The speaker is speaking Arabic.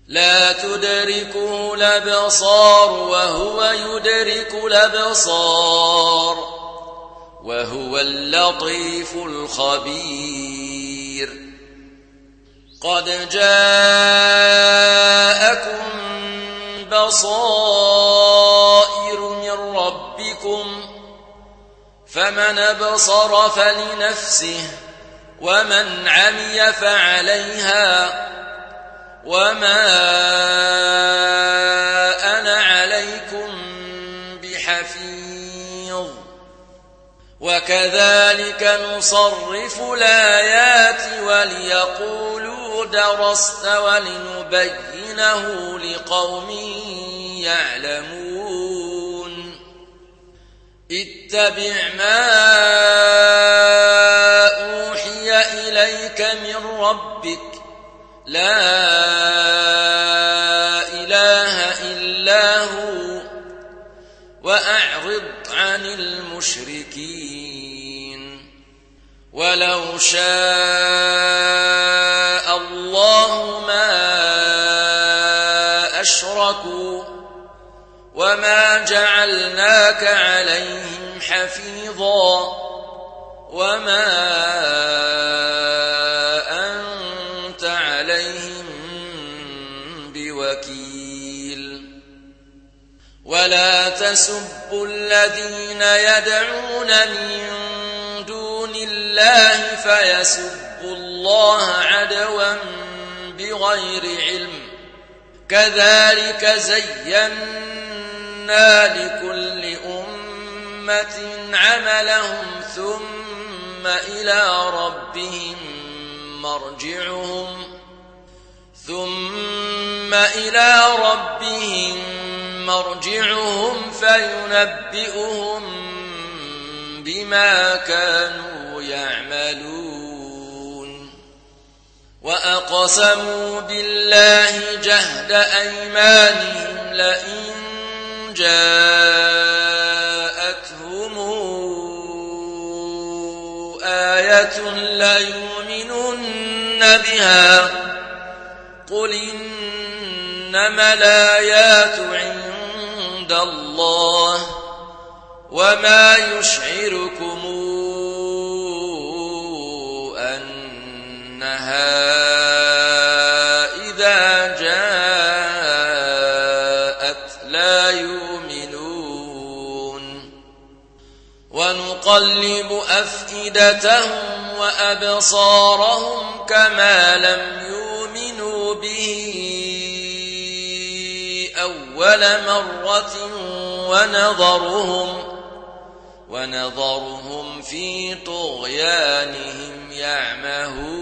لا تدركه الأبصار وهو يدرك الأبصار وهو اللطيف الخبير قد جاءكم بصائر من ربكم فمن أبصر فلنفسه ومن عمي فعليها وما أنا عليكم بحفيظ وكذلك نصرف الآيات وليقولوا درست ولنبينه لقوم يعلمون اتبع ما أوحي إليك من ربك لا إله إلا هو وأعرض عن المشركين ولو شاء الله ما أشركوا وما جعلناك عليهم حفيظا وما أنت عليهم بوكيل ولا تسبوا الذين يدعون من دون الله فيسبوا الله عدوا بغير علم كذلك زينا لكل أمة عملهم ثم إلى ربهم مرجعهم فينبئهم بما كانوا يعملون وأقسموا بالله جهد أيمانهم لئن جاءتهم آية ليؤمنن بها قل إنما الآيات عند الله وما يشعركم أنها إذا جاءت لا يؤمنون ونقلب أفئدتهم وأبصارهم كما لم يؤمنوا به أول مرة ونظرهم في طغيانهم يعمهون